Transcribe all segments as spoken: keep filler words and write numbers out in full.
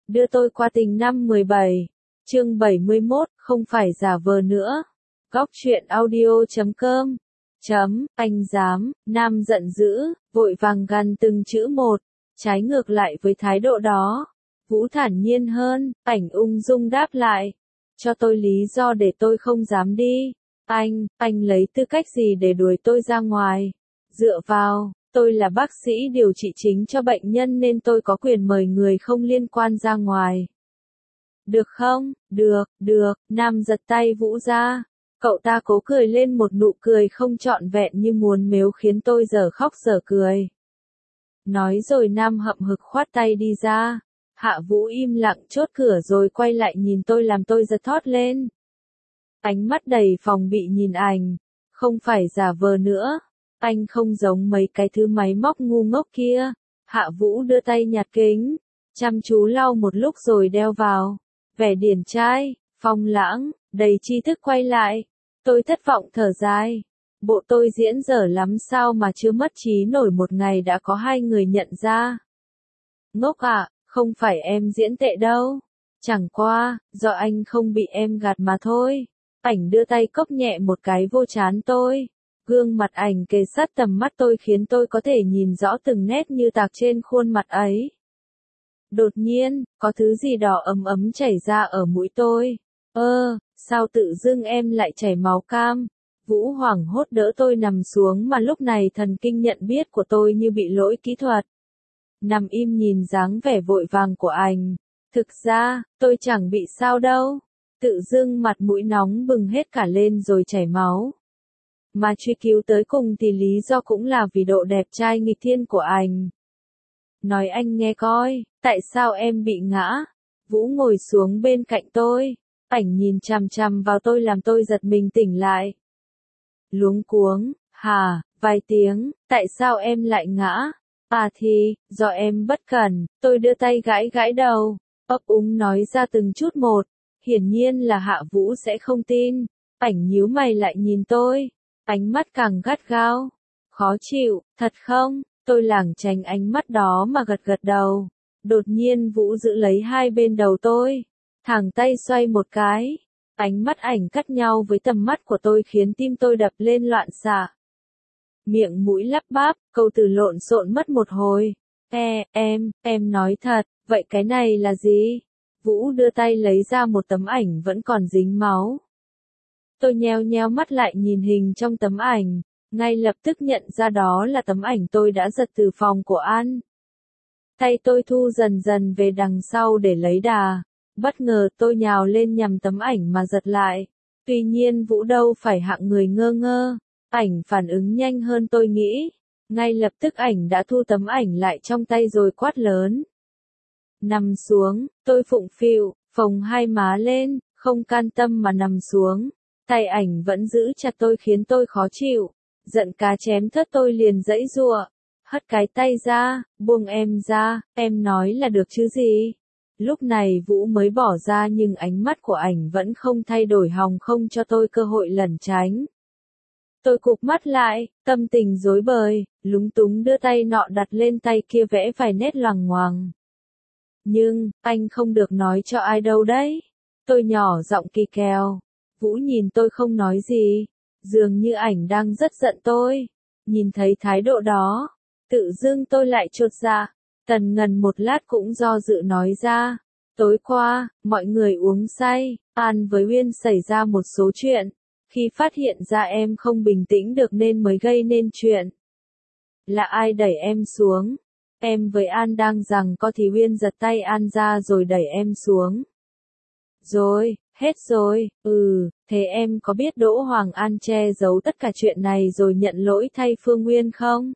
Đưa tôi qua tình năm mười bảy. Chương bảy mươi mốt, không phải giả vờ nữa. Góc truyện audio chấm com. Chấm, anh dám, Nam giận dữ, vội vàng gằn từng chữ một, trái ngược lại với thái độ đó. Vũ thản nhiên hơn, ảnh ung dung đáp lại. Cho tôi lý do để tôi không dám đi. Anh, anh lấy tư cách gì để đuổi tôi ra ngoài? Dựa vào, tôi là bác sĩ điều trị chính cho bệnh nhân nên tôi có quyền mời người không liên quan ra ngoài. Được không? Được, được, Nam giật tay Vũ ra. Cậu ta cố cười lên một nụ cười không trọn vẹn như muốn mếu khiến tôi giờ khóc giờ cười. Nói rồi Nam hậm hực khoát tay đi ra. Hạ Vũ im lặng chốt cửa rồi quay lại nhìn tôi làm tôi giật thót lên. Ánh mắt đầy phòng bị nhìn ảnh. Không phải giả vờ nữa. Anh không giống mấy cái thứ máy móc ngu ngốc kia. Hạ Vũ đưa tay nhặt kính. Chăm chú lau một lúc rồi đeo vào. Vẻ điển trai, phong lãng, đầy tri thức quay lại. Tôi thất vọng thở dài. Bộ tôi diễn dở lắm sao mà chưa mất trí nổi một ngày đã có hai người nhận ra. Ngốc ạ, không phải em diễn tệ đâu. Chẳng qua, do anh không bị em gạt mà thôi. Ảnh đưa tay cốc nhẹ một cái vô trán tôi. Gương mặt ảnh kề sát tầm mắt tôi khiến tôi có thể nhìn rõ từng nét như tạc trên khuôn mặt ấy. Đột nhiên, có thứ gì đỏ ấm ấm chảy ra ở mũi tôi. Ơ, sao tự dưng em lại chảy máu cam? Vũ hoảng hốt đỡ tôi nằm xuống mà lúc này thần kinh nhận biết của tôi như bị lỗi kỹ thuật. Nằm im nhìn dáng vẻ vội vàng của anh. Thực ra, tôi chẳng bị sao đâu. Tự dưng mặt mũi nóng bừng hết cả lên rồi chảy máu. Mà truy cứu tới cùng thì lý do cũng là vì độ đẹp trai nghịch thiên của anh. Nói anh nghe coi, tại sao em bị ngã? Vũ ngồi xuống bên cạnh tôi. Ảnh nhìn chằm chằm vào tôi làm tôi giật mình tỉnh lại. Luống cuống, hà, vài tiếng, tại sao em lại ngã? À thì, do em bất cẩn, tôi đưa tay gãi gãi đầu. Ấp úng nói ra từng chút một. Hiển nhiên là Hạ Vũ sẽ không tin. Ảnh nhíu mày lại nhìn tôi. Ánh mắt càng gắt gao. Khó chịu, thật không? Tôi lảng tránh ánh mắt đó mà gật gật đầu. Đột nhiên Vũ giữ lấy hai bên đầu tôi. Thẳng tay xoay một cái. Ánh mắt ảnh cắt nhau với tầm mắt của tôi khiến tim tôi đập lên loạn xạ. Miệng mũi lắp bắp, câu từ lộn xộn mất một hồi. E, em, em nói thật, vậy cái này là gì? Vũ đưa tay lấy ra một tấm ảnh vẫn còn dính máu. Tôi nheo nheo mắt lại nhìn hình trong tấm ảnh. Ngay lập tức nhận ra đó là tấm ảnh tôi đã giật từ phòng của An. Tay tôi thu dần dần về đằng sau để lấy đà. Bất ngờ tôi nhào lên nhằm tấm ảnh mà giật lại. Tuy nhiên Vũ đâu phải hạng người ngơ ngơ. Ảnh phản ứng nhanh hơn tôi nghĩ. Ngay lập tức ảnh đã thu tấm ảnh lại trong tay rồi quát lớn. Nằm xuống, tôi phụng phịu, phồng hai má lên, không can tâm mà nằm xuống. Tay ảnh vẫn giữ chặt tôi khiến tôi khó chịu. Giận cá chém thớt tôi liền giãy giụa. Hất cái tay ra, buông em ra, em nói là được chứ gì. Lúc này Vũ mới bỏ ra nhưng ánh mắt của ảnh vẫn không thay đổi hòng không cho tôi cơ hội lẩn tránh. Tôi cụp mắt lại, tâm tình rối bời, lúng túng đưa tay nọ đặt lên tay kia vẽ vài nét loằng ngoằng. Nhưng, anh không được nói cho ai đâu đấy. Tôi nhỏ giọng kỳ kèo. Vũ nhìn tôi không nói gì. Dường như ảnh đang rất giận tôi. Nhìn thấy thái độ đó, tự dưng tôi lại chột dạ. Tần ngần một lát cũng do dự nói ra. Tối qua, mọi người uống say, An với Uyên xảy ra một số chuyện. Khi phát hiện ra em không bình tĩnh được nên mới gây nên chuyện. Là ai đẩy em xuống? Em với An đang giằng co thì Uyên giật tay An ra rồi đẩy em xuống. Rồi, hết rồi, ừ, thế em có biết Đỗ Hoàng An che giấu tất cả chuyện này rồi nhận lỗi thay Phương Uyên không?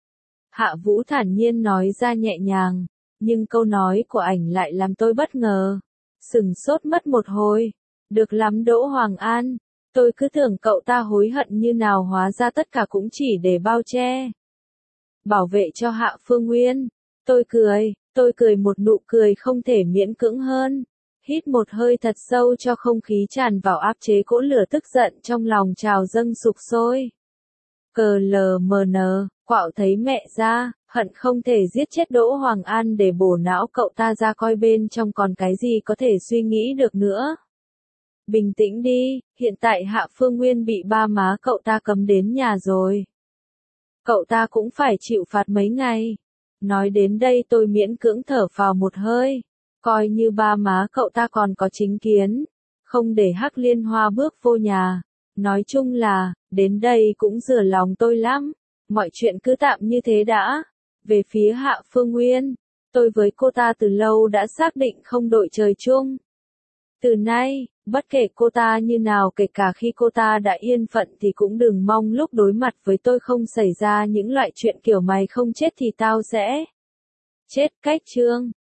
Hạ Vũ thản nhiên nói ra nhẹ nhàng, nhưng câu nói của ảnh lại làm tôi bất ngờ. Sửng sốt mất một hồi. Được lắm Đỗ Hoàng An, tôi cứ tưởng cậu ta hối hận như nào hóa ra tất cả cũng chỉ để bao che. Bảo vệ cho Hạ Phương Uyên. Tôi cười, tôi cười một nụ cười không thể miễn cưỡng hơn. Hít một hơi thật sâu cho không khí tràn vào áp chế cỗ lửa tức giận trong lòng trào dâng sục sôi. Cờ lờ mờ nờ, quạo thấy mẹ ra, hận không thể giết chết Đỗ Hoàng An để bổ não cậu ta ra coi bên trong còn cái gì có thể suy nghĩ được nữa. Bình tĩnh đi, hiện tại Hạ Phương Nguyên bị ba má cậu ta cấm đến nhà rồi. Cậu ta cũng phải chịu phạt mấy ngày. Nói đến đây tôi miễn cưỡng thở phào một hơi. Coi như ba má cậu ta còn có chính kiến. Không để Hắc Liên Hoa bước vô nhà. Nói chung là, đến đây cũng rửa lòng tôi lắm. Mọi chuyện cứ tạm như thế đã. Về phía Hạ Phương Nguyên, tôi với cô ta từ lâu đã xác định không đội trời chung. Từ nay, bất kể cô ta như nào, kể cả khi cô ta đã yên phận thì cũng đừng mong lúc đối mặt với tôi không xảy ra những loại chuyện kiểu mày không chết thì tao sẽ chết cách chương.